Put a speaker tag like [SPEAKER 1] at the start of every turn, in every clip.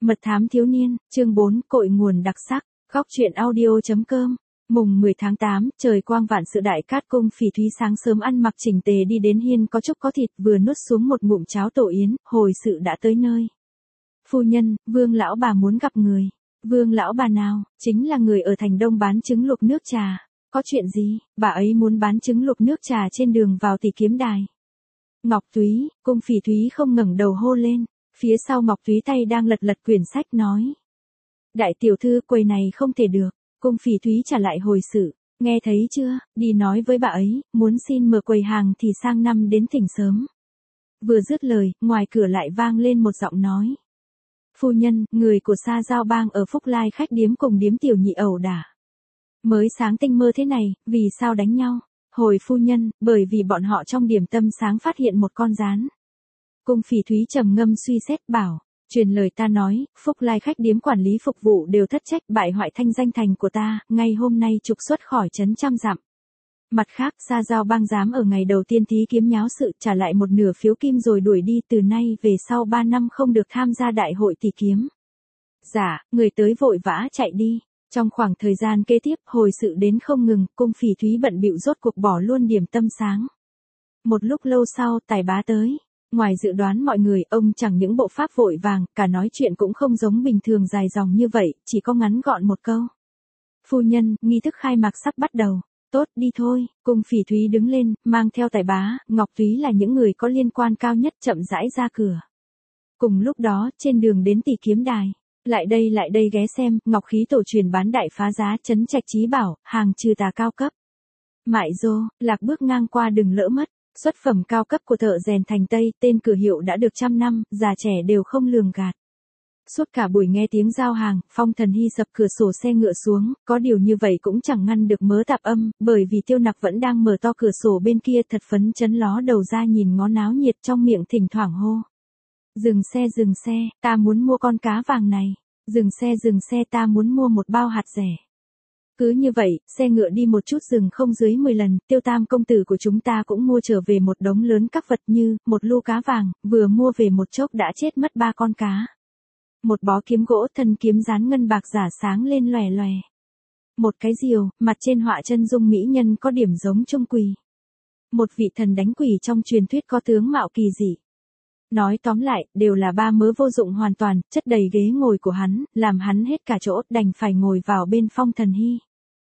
[SPEAKER 1] Mật thám thiếu niên, chương 4, cội nguồn đặc sắc, góc truyện audio.com. Mùng 10 tháng 8, trời quang vạn sự đại cát, cung Phỉ Thúy sáng sớm ăn mặc chỉnh tề đi đến hiên có chúc có thịt, vừa nuốt xuống một ngụm cháo tổ yến, hồi sự đã tới nơi. Phu nhân, Vương lão bà muốn gặp người. Vương lão bà nào? Chính là người ở thành Đông bán trứng luộc nước trà. Có chuyện gì? Bà ấy muốn bán trứng luộc nước trà trên đường vào Tỷ Kiếm Đài. Ngọc Túy, cung Phỉ Thúy không ngẩng đầu hô lên. Phía sau Ngọc Túy tay đang lật lật quyển sách nói. Đại tiểu thư, quầy này không thể được. Cung Phỉ Thúy trả lại hồi sự. Nghe thấy chưa, đi nói với bà ấy, muốn xin mở quầy hàng thì sang năm đến thỉnh sớm. Vừa dứt lời, ngoài cửa lại vang lên một giọng nói. Phu nhân, người của Sa Giao Bang ở Phúc Lai khách điếm cùng điếm tiểu nhị ẩu đả. Mới sáng tinh mơ thế này, vì sao đánh nhau? Hồi phu nhân, bởi vì bọn họ trong điểm tâm sáng phát hiện một con gián. Cung Phỉ Thúy trầm ngâm suy xét bảo, truyền lời ta nói, Phúc Lai khách điếm quản lý phục vụ đều thất trách, bại hoại thanh danh thành của ta, ngay hôm nay trục xuất khỏi trấn trăm dặm. Mặt khác, Sa Giao Bang dám ở ngày đầu tiên thí kiếm nháo sự, trả lại một nửa phiếu kim rồi đuổi đi, từ nay về sau 3 năm không được tham gia đại hội tỷ kiếm. Dạ, người tới vội vã chạy đi. Trong khoảng thời gian kế tiếp, hồi sự đến không ngừng, cung Phỉ Thúy bận bịu rốt cuộc bỏ luôn điểm tâm sáng. Một lúc lâu sau, Tài Bá tới. Ngoài dự đoán mọi người, ông chẳng những bộ pháp vội vàng, cả nói chuyện cũng không giống bình thường dài dòng như vậy, chỉ có ngắn gọn một câu. Phu nhân, nghi thức khai mạc sắp bắt đầu. Tốt, đi thôi. Cung Phỉ Thúy đứng lên, mang theo Tài Bá, Ngọc Túy là những người có liên quan cao nhất, chậm rãi ra cửa. Cùng lúc đó, trên đường đến Tỷ Kiếm Đài. Lại đây ghé xem, Ngọc Khí tổ truyền bán đại phá giá, Trấn Trạch Chí Bảo, hàng trừ tà cao cấp. Mại Dô, Lạc bước ngang qua đừng lỡ mất. Xuất phẩm cao cấp của thợ rèn thành Tây, tên cửa hiệu đã được 100 năm, già trẻ đều không lường gạt. Suốt cả buổi nghe tiếng giao hàng, Phong Thần Hy sập cửa sổ xe ngựa xuống, có điều như vậy cũng chẳng ngăn được mớ tạp âm, bởi vì Tiêu Nặc vẫn đang mở to cửa sổ bên kia thật phấn chấn ló đầu ra nhìn ngó náo nhiệt, trong miệng thỉnh thoảng hô. Dừng xe, ta muốn mua con cá vàng này. Dừng xe, ta muốn mua một bao hạt rẻ. Cứ như vậy, xe ngựa đi một chút dừng không dưới 10 lần, Tiêu Tam công tử của chúng ta cũng mua trở về một đống lớn các vật như, một lu cá vàng, vừa mua về một chốc đã chết mất 3 con cá. Một bó kiếm gỗ, thân kiếm dán ngân bạc giả sáng lên lòe lòe. Một cái diều, mặt trên họa chân dung mỹ nhân có điểm giống Trung Quỳ. Một vị thần đánh quỷ trong truyền thuyết có tướng mạo kỳ dị. Nói tóm lại, đều là 3 mớ vô dụng hoàn toàn, chất đầy ghế ngồi của hắn, làm hắn hết cả chỗ, đành phải ngồi vào bên Phong Thần Hy.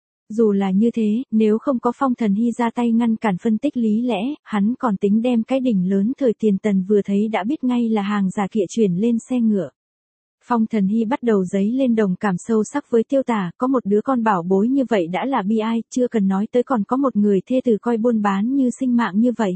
[SPEAKER 1] Dù là như thế, nếu không có Phong Thần Hy ra tay ngăn cản phân tích lý lẽ, hắn còn tính đem cái đỉnh lớn thời tiền Tần vừa thấy đã biết ngay là hàng giả kịa chuyển lên xe ngựa. Phong Thần Hy bắt đầu dấy lên đồng cảm sâu sắc với Tiêu Tả, có một đứa con bảo bối như vậy đã là bi ai, chưa cần nói tới còn có một người thê tử coi buôn bán như sinh mạng như vậy.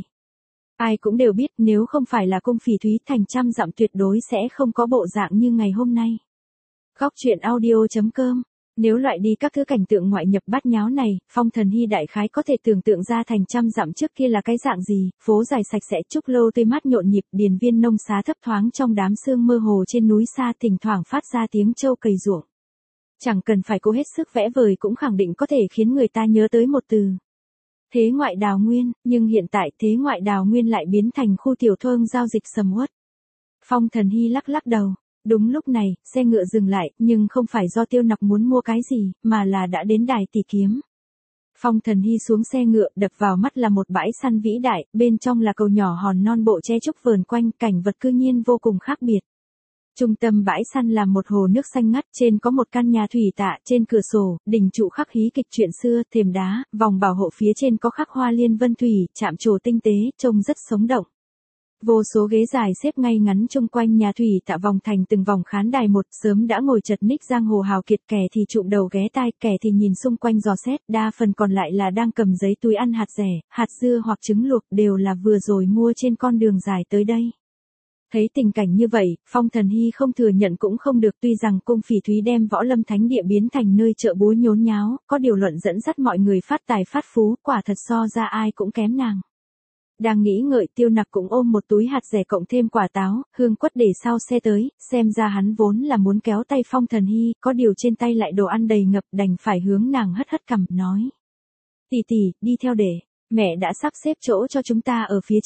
[SPEAKER 1] Ai cũng đều biết nếu không phải là cung Phỉ Thúy thành 100 dặm tuyệt đối sẽ không có bộ dạng như ngày hôm nay. Góc truyện audio.com. Nếu loại đi các thứ cảnh tượng ngoại nhập bát nháo này, Phong Thần Hy đại khái có thể tưởng tượng ra thành 100 dặm trước kia là cái dạng gì, phố dài sạch sẽ, trúc lâu tươi mát nhộn nhịp, điền viên nông xá thấp thoáng trong đám sương mơ hồ trên núi xa thỉnh thoảng phát ra tiếng trâu cày ruộng. Chẳng cần phải cố hết sức vẽ vời cũng khẳng định có thể khiến người ta nhớ tới một từ. Thế ngoại đào nguyên, nhưng hiện tại thế ngoại đào nguyên lại biến thành khu tiểu thương giao dịch sầm uất. Phong Thần Hy lắc đầu. Đúng lúc này, xe ngựa dừng lại, nhưng không phải do Tiêu Nặc muốn mua cái gì, mà là đã đến đài tỷ kiếm. Phong Thần Hy xuống xe ngựa, đập vào mắt là một bãi săn vĩ đại, bên trong là cầu nhỏ hòn non bộ che trúc vờn quanh, cảnh vật cư nhiên vô cùng khác biệt. Trung tâm bãi săn là một hồ nước xanh ngắt, trên có một căn nhà thủy tạ, trên cửa sổ, đỉnh trụ khắc hí kịch chuyện xưa, thềm đá, vòng bảo hộ phía trên có khắc hoa liên vân thủy, chạm trổ tinh tế, trông rất sống động. Vô số ghế dài xếp ngay ngắn chung quanh nhà thủy tạ vòng thành từng vòng khán đài một, sớm đã ngồi chật ních giang hồ hào kiệt, kẻ thì trụm đầu ghé tai, kẻ thì nhìn xung quanh dò xét, đa phần còn lại là đang cầm giấy túi ăn hạt rẻ, hạt dưa hoặc trứng luộc, đều là vừa rồi mua trên con đường dài tới đây. Thấy tình cảnh như vậy, Phong Thần Hy không thừa nhận cũng không được, tuy rằng cung Phỉ Thúy đem Võ Lâm Thánh Địa biến thành nơi chợ búa nhốn nháo, có điều luận dẫn dắt mọi người phát tài phát phú, quả thật so ra ai cũng kém nàng. Đang nghĩ ngợi, Tiêu Nặc cũng ôm một túi hạt rẻ cộng thêm quả táo, hương quất để sau xe tới, xem ra hắn vốn là muốn kéo tay Phong Thần Hy, có điều trên tay lại đồ ăn đầy ngập, đành phải hướng nàng hất cằm, nói. Tỷ, đi theo để, mẹ đã sắp xếp chỗ cho chúng ta ở phía trước.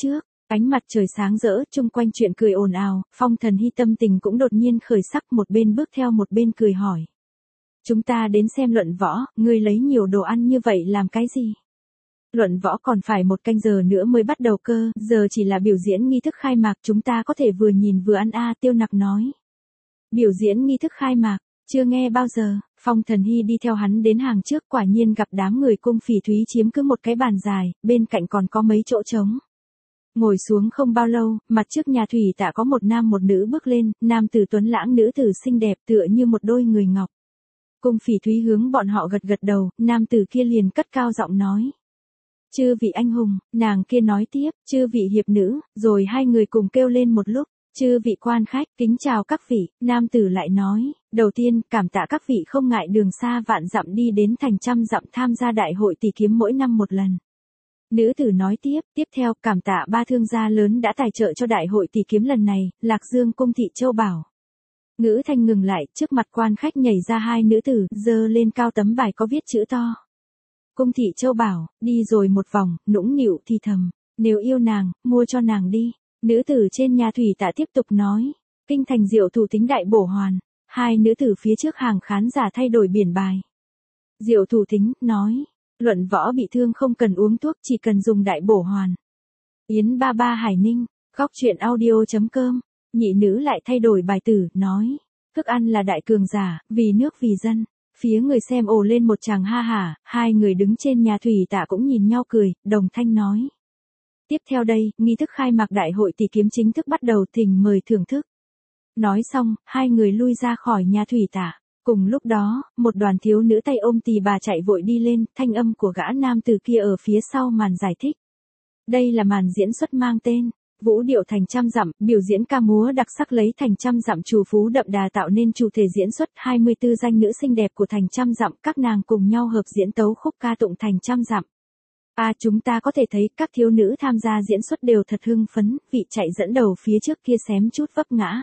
[SPEAKER 1] Ánh mặt trời sáng rỡ, chung quanh chuyện cười ồn ào, Phong Thần Hy tâm tình cũng đột nhiên khởi sắc, một bên bước theo một bên cười hỏi. Chúng ta đến xem luận võ, ngươi lấy nhiều đồ ăn như vậy làm cái gì? Luận võ còn phải 1 canh giờ nữa mới bắt đầu cơ, giờ chỉ là biểu diễn nghi thức khai mạc, chúng ta có thể vừa nhìn vừa ăn Tiêu Nặc nói. Biểu diễn nghi thức khai mạc, chưa nghe bao giờ. Phong Thần Hy đi theo hắn đến hàng trước, quả nhiên gặp đám người cung phỉ thúy chiếm cứ một cái bàn dài, bên cạnh còn có mấy chỗ trống. Ngồi xuống không bao lâu, mặt trước nhà thủy tạ có một nam một nữ bước lên, nam tử tuấn lãng, nữ tử xinh đẹp tựa như một đôi người ngọc. Cung phỉ thúy hướng bọn họ gật gật đầu, nam tử kia liền cất cao giọng nói. Chư vị anh hùng, nàng kia nói tiếp, chư vị hiệp nữ, rồi hai người cùng kêu lên một lúc. Chư vị quan khách, kính chào các vị, nam tử lại nói, đầu tiên, cảm tạ các vị không ngại đường xa vạn dặm đi đến thành trăm dặm tham gia đại hội tỷ kiếm mỗi năm một lần. Nữ tử nói tiếp theo, cảm tạ 3 thương gia lớn đã tài trợ cho đại hội tỷ kiếm lần này, Lạc Dương Cung Thị Châu Bảo. Ngữ thanh ngừng lại, trước mặt quan khách nhảy ra 2 nữ tử, giơ lên cao tấm bài có viết chữ to. Cung Thị Châu Bảo, đi rồi một vòng, nũng nịu thì thầm, nếu yêu nàng, mua cho nàng đi. Nữ tử trên nhà thủy tạ tiếp tục nói, kinh thành Diệu Thủ Tính đại bổ hoàn. 2 nữ tử phía trước hàng khán giả thay đổi biển bài. Diệu Thủ Tính nói, luận võ bị thương không cần uống thuốc, chỉ cần dùng đại bổ hoàn. Yến Ba Ba Hải Ninh, góc truyện audio.com. Nhị nữ lại thay đổi bài tử, nói, thức ăn là đại cường giả, vì nước vì dân. Phía người xem ồ lên một tràng ha hả, 2 người đứng trên nhà thủy tạ cũng nhìn nhau cười, đồng thanh nói. Tiếp theo đây, nghi thức khai mạc đại hội tỷ kiếm chính thức bắt đầu, thỉnh mời thưởng thức. Nói xong, 2 người lui ra khỏi nhà thủy tạ. Cùng lúc đó, một đoàn thiếu nữ tay ôm tỳ bà chạy vội đi lên, thanh âm của gã nam từ kia ở phía sau màn giải thích. Đây là màn diễn xuất mang tên Vũ điệu thành trăm dặm, biểu diễn ca múa đặc sắc lấy thành trăm dặm trù phú đậm đà tạo nên chủ thể diễn xuất 24 danh nữ xinh đẹp của thành trăm dặm, các nàng cùng nhau hợp diễn tấu khúc ca tụng thành trăm dặm. Chúng ta có thể thấy các thiếu nữ tham gia diễn xuất đều thật hưng phấn, vị chạy dẫn đầu phía trước kia xém chút vấp ngã.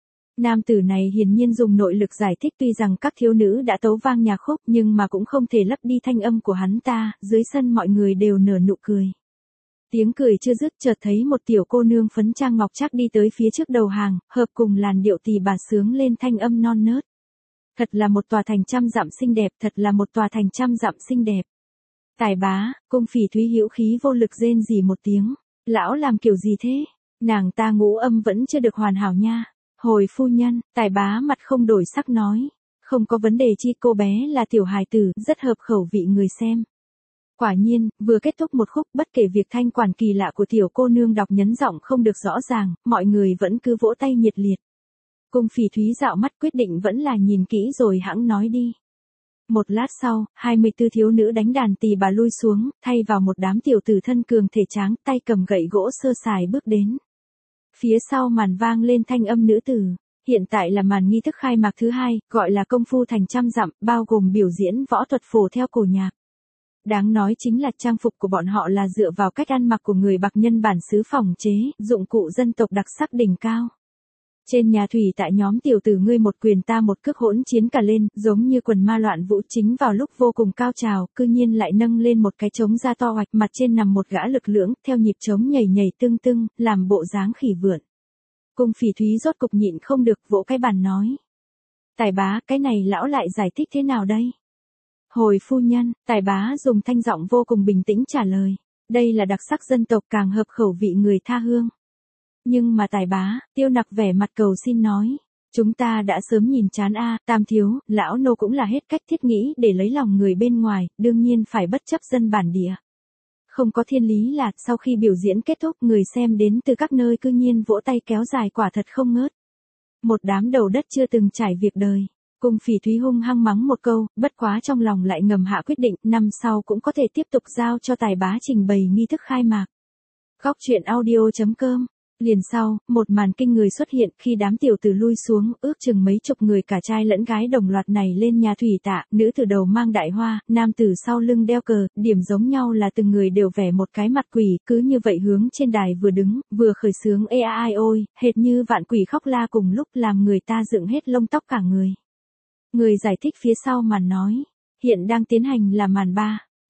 [SPEAKER 1] Nam tử này hiển nhiên dùng nội lực giải thích, tuy rằng các thiếu nữ đã tấu vang nhạc khúc nhưng mà cũng không thể lấp đi thanh âm của hắn ta, dưới sân mọi người đều nở nụ cười. Tiếng cười chưa dứt, chợt thấy một tiểu cô nương phấn trang ngọc trác đi tới phía trước đầu hàng, hợp cùng làn điệu tỳ bà sướng lên thanh âm non nớt. Thật là một tòa thành trăm dặm xinh đẹp, thật là một tòa thành trăm dặm xinh đẹp. Tài bá, cung phỉ thúy hữu khí vô lực rên rỉ một tiếng. Lão làm kiểu gì thế? Nàng ta ngũ âm vẫn chưa được hoàn hảo nha. Hồi phu nhân, tài bá mặt không đổi sắc nói. Không có vấn đề chi, cô bé là tiểu hài tử, rất hợp khẩu vị người xem. Quả nhiên, vừa kết thúc một khúc, bất kể việc thanh quản kỳ lạ của tiểu cô nương đọc nhấn giọng không được rõ ràng, mọi người vẫn cứ vỗ tay nhiệt liệt. Cung phỉ thúy dạo mắt quyết định vẫn là nhìn kỹ rồi hẵng nói đi. Một lát sau, 24 thiếu nữ đánh đàn tỳ bà lui xuống, thay vào một đám tiểu tử thân cường thể tráng, tay cầm gậy gỗ sơ sài bước đến. Phía sau màn vang lên thanh âm nữ tử. Hiện tại là màn nghi thức khai mạc thứ 2, gọi là công phu thành trăm dặm, bao gồm biểu diễn võ thuật phổ theo cổ nhạc. Đáng nói chính là trang phục của bọn họ là dựa vào cách ăn mặc của người Bạc nhân bản xứ phòng chế, dụng cụ dân tộc đặc sắc đỉnh cao. Trên nhà thủy tại nhóm tiểu tử ngươi một quyền ta một cước hỗn chiến cả lên, giống như quần ma loạn vũ, chính vào lúc vô cùng cao trào, cư nhiên lại nâng lên một cái trống da to hoạch, mặt trên nằm một gã lực lưỡng, theo nhịp trống nhảy nhảy tưng tưng, làm bộ dáng khỉ vượn. Cung phỉ thúy rốt cục nhịn không được, vỗ cái bàn nói. Tài bá, cái này lão lại giải thích thế nào đây? Hồi phu nhân, tài bá dùng thanh giọng vô cùng bình tĩnh trả lời. Đây là đặc sắc dân tộc, càng hợp khẩu vị người tha hương. Nhưng mà tài bá, Tiêu Nặc vẻ mặt cầu xin nói. Chúng ta đã sớm nhìn chán Tam thiếu, lão nô cũng là hết cách thiết nghĩ để lấy lòng người bên ngoài, đương nhiên phải bất chấp dân bản địa. Không có thiên lý là, sau khi biểu diễn kết thúc, người xem đến từ các nơi cư nhiên vỗ tay kéo dài, quả thật không ngớt. Một đám đầu đất chưa từng trải việc đời. Cung phỉ thúy hung hăng mắng một câu, bất quá trong lòng lại ngầm hạ quyết định, năm sau cũng có thể tiếp tục giao cho tài bá trình bày nghi thức khai mạc. Góc truyện audio.com. Liền sau, một màn kinh người xuất hiện, khi đám tiểu tử lui xuống, ước chừng mấy chục người cả trai lẫn gái đồng loạt này lên nhà thủy tạ, nữ tử đầu mang đại hoa, nam tử sau lưng đeo cờ, điểm giống nhau là từng người đều vẽ một cái mặt quỷ, cứ như vậy hướng trên đài vừa đứng, vừa khởi sướng ê ai ôi, hệt như vạn quỷ khóc la cùng lúc, làm người ta dựng hết lông tóc cả người. Người giải thích phía sau màn nói, hiện đang tiến hành là màn 3.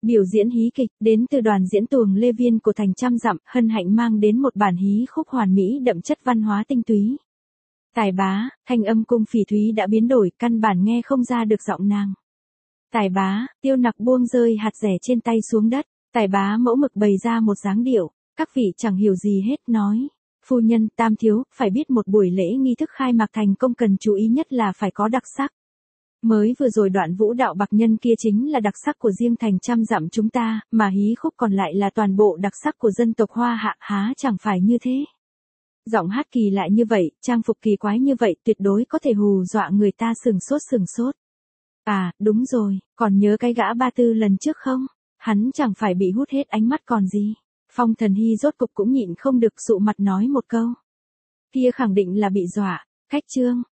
[SPEAKER 1] Biểu diễn hí kịch, đến từ đoàn diễn tuồng Lê Viên của thành Trăm Dặm, hân hạnh mang đến một bản hí khúc hoàn mỹ đậm chất văn hóa tinh túy. Tài bá, thanh âm cung Phỉ Thúy đã biến đổi, căn bản nghe không ra được giọng nàng. Tài bá, Tiêu Nặc buông rơi hạt rẻ trên tay xuống đất, Tài bá mẫu mực bày ra một dáng điệu, các vị chẳng hiểu gì hết nói. Phu nhân, tam thiếu, phải biết một buổi lễ nghi thức khai mạc thành công cần chú ý nhất là phải có đặc sắc. Mới vừa rồi đoạn vũ đạo bạc nhân kia chính là đặc sắc của riêng thành Trăm Dặm chúng ta, mà hí khúc còn lại là toàn bộ đặc sắc của dân tộc Hoa Hạ, há chẳng phải như thế. Giọng hát kỳ lạ như vậy, trang phục kỳ quái như vậy, tuyệt đối có thể hù dọa người ta sừng sốt. À, đúng rồi, còn nhớ cái gã Ba Tư lần trước không? Hắn chẳng phải bị hút hết ánh mắt còn gì. Phong Thần Hy rốt cục cũng nhịn không được, sụ mặt nói một câu. Kia khẳng định là bị dọa. Khách Trương,